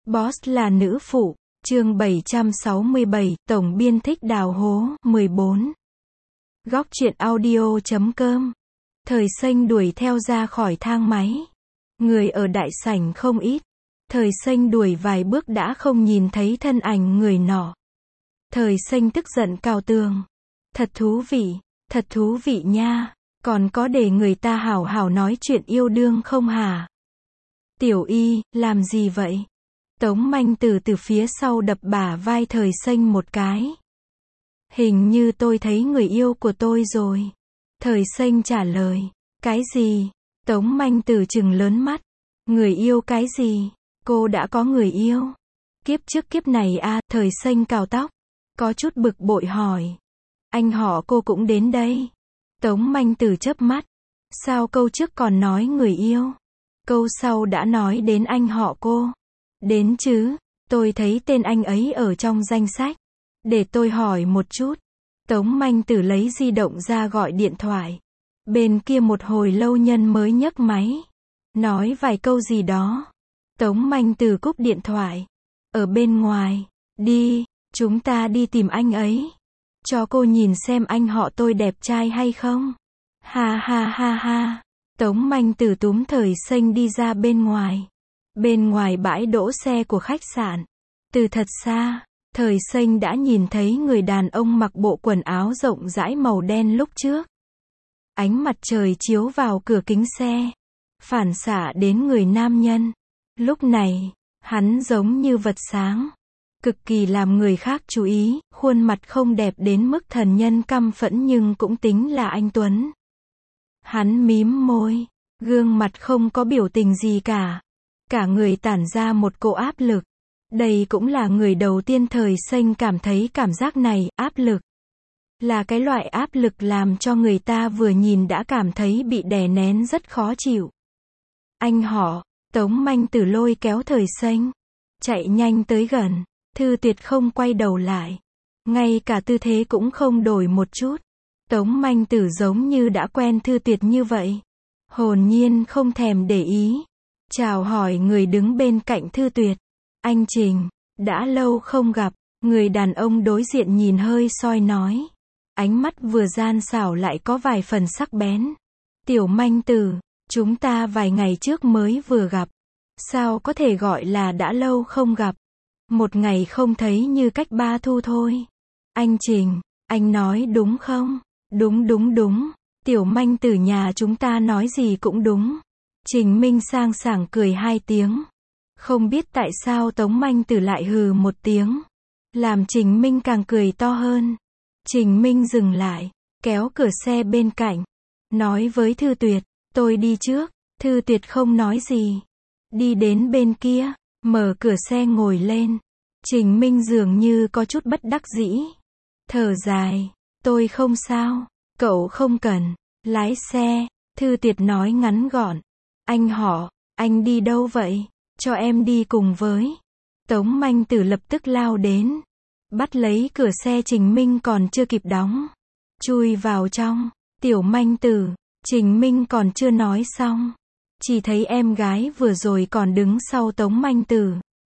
Boss là nữ phụ, chương 767, tổng biên thích đào hố, 14. Góc truyện audio.com. Thời xanh đuổi theo ra khỏi thang máy. Người ở đại sảnh không ít. Thời xanh đuổi vài bước đã không nhìn thấy thân ảnh người nọ. Thời xanh tức giận cào tường. Thật thú vị nha. Còn có để người ta hảo hảo nói chuyện yêu đương không hả? Tiểu Y, làm gì vậy? Tống Manh từ phía sau đập bả vai thời xanh một cái. Hình như tôi thấy người yêu của tôi rồi. Thời xanh trả lời. Cái gì? Tống Manh từ trừng lớn mắt. Người yêu cái gì? Cô đã có người yêu. Kiếp trước kiếp này à, thời xanh cào tóc. Có chút bực bội hỏi. Anh họ cô cũng đến đây. Tống Manh từ chớp mắt. Sao câu trước còn nói người yêu? Câu sau đã nói đến anh họ cô. Đến chứ, tôi thấy tên anh ấy ở trong danh sách. Để tôi hỏi một chút. Tống Manh Tử lấy di động ra gọi điện thoại. Bên kia một hồi lâu nhân mới nhấc máy. Nói vài câu gì đó. Tống Manh Tử cúp điện thoại. Ở bên ngoài, đi, chúng ta đi tìm anh ấy. Cho cô nhìn xem anh họ tôi đẹp trai hay không. Ha ha ha ha. Tống Manh Tử túm thời xanh đi ra bên ngoài. Bên ngoài bãi đỗ xe của khách sạn. Từ thật xa, thời xanh đã nhìn thấy người đàn ông mặc bộ quần áo rộng rãi màu đen lúc trước. Ánh mặt trời chiếu vào cửa kính xe. Phản xạ đến người nam nhân. Lúc này, hắn giống như vật sáng. Cực kỳ làm người khác chú ý, khuôn mặt không đẹp đến mức thần nhân căm phẫn nhưng cũng tính là anh tuấn. Hắn mím môi, gương mặt không có biểu tình gì cả. Cả người tản ra một cỗ áp lực. Đây cũng là người đầu tiên thời xanh cảm thấy cảm giác này, áp lực. Là cái loại áp lực làm cho người ta vừa nhìn đã cảm thấy bị đè nén rất khó chịu. Anh họ, Tống Manh Tử lôi kéo thời xanh. Chạy nhanh tới gần. Thư Tuyệt không quay đầu lại. Ngay cả tư thế cũng không đổi một chút. Tống Manh Tử giống như đã quen Thư Tuyệt như vậy. Hồn nhiên không thèm để ý. Chào hỏi người đứng bên cạnh Thư Tuyệt. Anh Trình, đã lâu không gặp. Người đàn ông đối diện nhìn hơi soi nói. Ánh mắt vừa gian xảo lại có vài phần sắc bén. Tiểu Manh Tử, chúng ta vài ngày trước mới vừa gặp. Sao có thể gọi là đã lâu không gặp? Một ngày không thấy như cách ba thu thôi. Anh Trình, anh nói đúng không? Đúng. Tiểu Manh Tử nhà chúng ta nói gì cũng đúng. Trình Minh sang sảng cười hai tiếng. Không biết tại sao Tống Manh Tử lại hừ một tiếng. Làm Trình Minh càng cười to hơn. Trình Minh dừng lại, kéo cửa xe bên cạnh. Nói với Thư Tuyệt, tôi đi trước. Thư Tuyệt không nói gì. Đi đến bên kia, mở cửa xe ngồi lên. Trình Minh dường như có chút bất đắc dĩ. Thở dài, tôi không sao, cậu không cần. Lái xe, Thư Tuyệt nói ngắn gọn. Anh họ, anh đi đâu vậy? Cho em đi cùng với. Tống Manh Tử lập tức lao đến. Bắt lấy cửa xe Trình Minh còn chưa kịp đóng. Chui vào trong. Tiểu Manh Tử, Trình Minh còn chưa nói xong. Chỉ thấy em gái vừa rồi còn đứng sau Tống Manh Tử.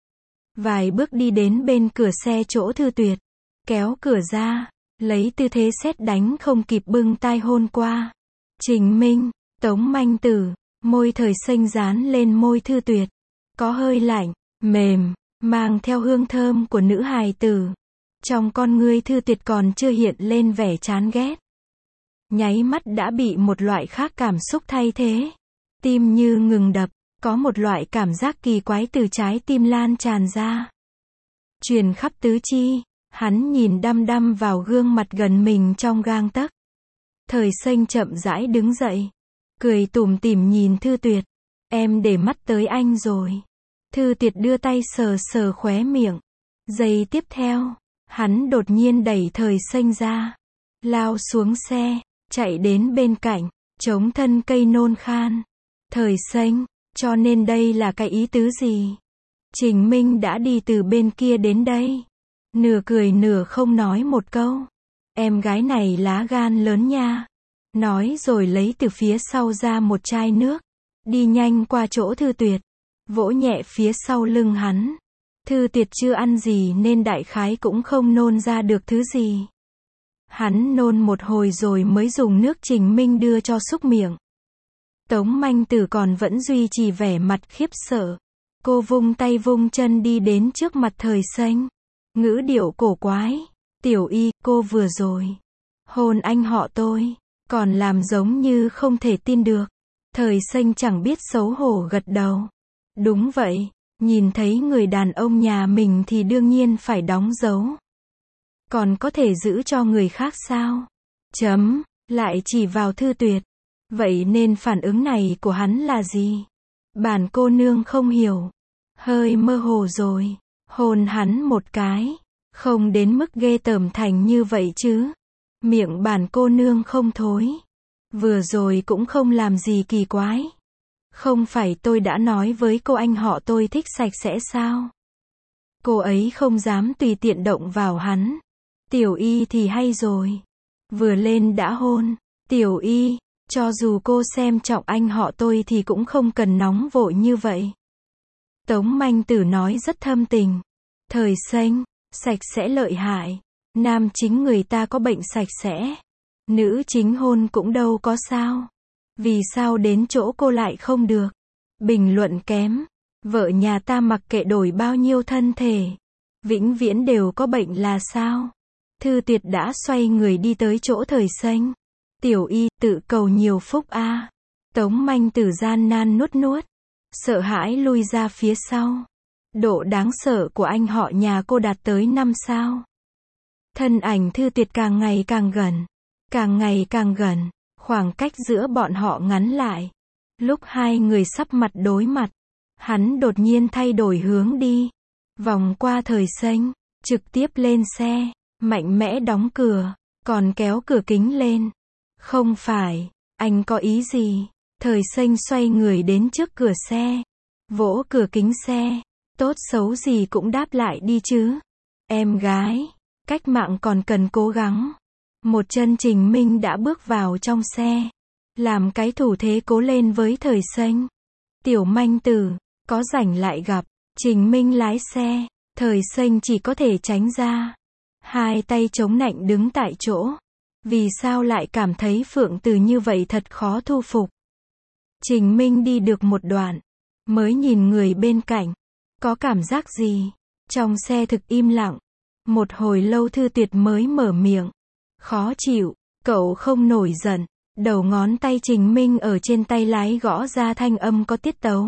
Vài bước đi đến bên cửa xe chỗ Thư Tuyệt. Kéo cửa ra. Lấy tư thế sét đánh không kịp bưng tai hôn qua. Trình Minh, Tống Manh Tử. Môi thời xanh dán lên môi Thư Tuyệt. Có hơi lạnh, mềm, mang theo hương thơm của nữ hài tử. Trong con ngươi Thư Tuyệt còn chưa hiện lên vẻ chán ghét. Nháy mắt đã bị một loại khác cảm xúc thay thế. Tim như ngừng đập, có một loại cảm giác kỳ quái từ trái tim lan tràn ra. Truyền khắp tứ chi, hắn nhìn đăm đăm vào gương mặt gần mình trong gang tấc. Thời xanh chậm rãi đứng dậy. Cười tủm tỉm nhìn Thư Tuyệt. Em để mắt tới anh rồi. Thư Tuyệt đưa tay sờ sờ khóe miệng. Giây tiếp theo, hắn đột nhiên đẩy thời xanh ra. Lao xuống xe, chạy đến bên cạnh, chống thân cây nôn khan. Thời xanh, cho nên đây là cái ý tứ gì? Trình Minh đã đi từ bên kia đến đây. Nửa cười nửa không nói một câu. Em gái này lá gan lớn nha. Nói rồi lấy từ phía sau ra một chai nước. Đi nhanh qua chỗ Thư Tuyệt. Vỗ nhẹ phía sau lưng hắn. Thư Tuyệt chưa ăn gì nên đại khái cũng không nôn ra được thứ gì. Hắn nôn một hồi rồi mới dùng nước Trình Minh đưa cho súc miệng. Tống Manh Tử còn vẫn duy trì vẻ mặt khiếp sợ. Cô vung tay vung chân đi đến trước mặt Thời Xanh. Ngữ điệu cổ quái. Tiểu Y, cô vừa rồi hôn anh họ tôi, còn làm giống như không thể tin được. Thời Xanh chẳng biết xấu hổ gật đầu. Đúng vậy, nhìn thấy người đàn ông nhà mình thì đương nhiên phải đóng dấu. Còn có thể giữ cho người khác sao? Lại chỉ vào Thư Tuyệt. Vậy nên phản ứng này của hắn là gì? Bản cô nương không hiểu. Hơi mơ hồ rồi. Hôn hắn một cái. Không đến mức ghê tởm thành như vậy chứ. Miệng bản cô nương không thối. Vừa rồi cũng không làm gì kỳ quái. Không phải tôi đã nói với cô anh họ tôi thích sạch sẽ sao? Cô ấy không dám tùy tiện động vào hắn. Tiểu Y thì hay rồi. Vừa lên đã hôn. Tiểu Y, cho dù cô xem trọng anh họ tôi thì cũng không cần nóng vội như vậy. Tống Manh Tử nói rất thâm tình. Thời Xanh, sạch sẽ lợi hại. Nam chính người ta có bệnh sạch sẽ. Nữ chính hôn cũng đâu có sao. Vì sao đến chỗ cô lại không được? Bình luận kém. Vợ nhà ta mặc kệ đổi bao nhiêu thân thể. Vĩnh viễn đều có bệnh là sao? Thư Tuyệt đã xoay người đi tới chỗ Thời Xanh. Tiểu Y, tự cầu nhiều phúc a. Tống Manh Tử gian nan nuốt nuốt. Sợ hãi lui ra phía sau. Độ đáng sợ của anh họ nhà cô đạt tới 5 sao. Thân ảnh Thư Tuyệt càng ngày càng gần. Càng ngày càng gần. Khoảng cách giữa bọn họ ngắn lại. Lúc hai người sắp mặt đối mặt, hắn đột nhiên thay đổi hướng đi. Vòng qua Thời Xanh, trực tiếp lên xe, mạnh mẽ đóng cửa, còn kéo cửa kính lên. Không phải, anh có ý gì? Thời Xanh xoay người đến trước cửa xe, vỗ cửa kính xe. Tốt xấu gì cũng đáp lại đi chứ. Em gái, cách mạng còn cần cố gắng. Một chân Trình Minh đã bước vào trong xe, làm cái thủ thế cố lên với Thời Xanh. Tiểu Manh Tử, có rảnh lại gặp. Trình Minh lái xe, Thời Xanh chỉ có thể tránh ra. Hai tay chống nạnh đứng tại chỗ. Vì sao lại cảm thấy Phượng Từ như vậy thật khó thu phục. Trình Minh đi được một đoạn, mới nhìn người bên cạnh. Có cảm giác gì? Trong xe thực im lặng. Một hồi lâu Thư Tuyệt mới mở miệng. Khó chịu, cậu không nổi giận. Đầu ngón tay Trình Minh ở trên tay lái gõ ra thanh âm có tiết tấu.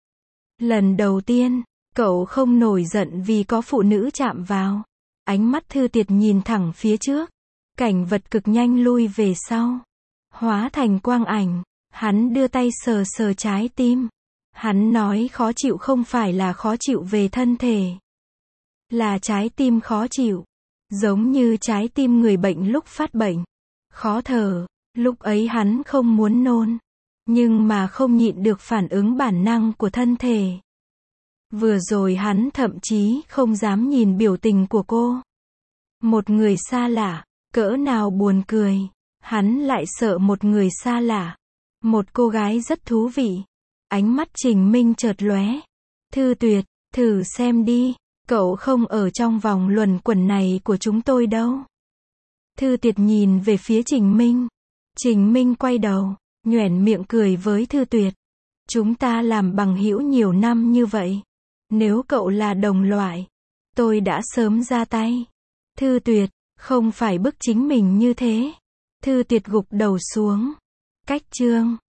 Lần đầu tiên, cậu không nổi giận vì có phụ nữ chạm vào. Ánh mắt Thư Tuyệt nhìn thẳng phía trước. Cảnh vật cực nhanh lui về sau. Hóa thành quang ảnh. Hắn đưa tay sờ sờ trái tim. Hắn nói khó chịu không phải là khó chịu về thân thể. Là trái tim khó chịu. Giống như trái tim người bệnh lúc phát bệnh. Khó thở. Lúc ấy hắn không muốn nôn. Nhưng mà không nhịn được phản ứng bản năng của thân thể. Vừa rồi hắn thậm chí không dám nhìn biểu tình của cô. Một người xa lạ, cỡ nào buồn cười. Hắn lại sợ một người xa lạ. Một cô gái rất thú vị. Ánh mắt Trình Minh chợt lóe. Thư Tuyệt, thử xem đi. Cậu không ở trong vòng luẩn quẩn này của chúng tôi đâu. Thư Tuyệt nhìn về phía Trình Minh. Trình Minh quay đầu, nhoẻn miệng cười với Thư Tuyệt. Chúng ta làm bằng hữu nhiều năm như vậy. Nếu cậu là đồng loại, tôi đã sớm ra tay. Thư Tuyệt, không phải bức chính mình như thế. Thư Tuyệt gục đầu xuống. Cách chương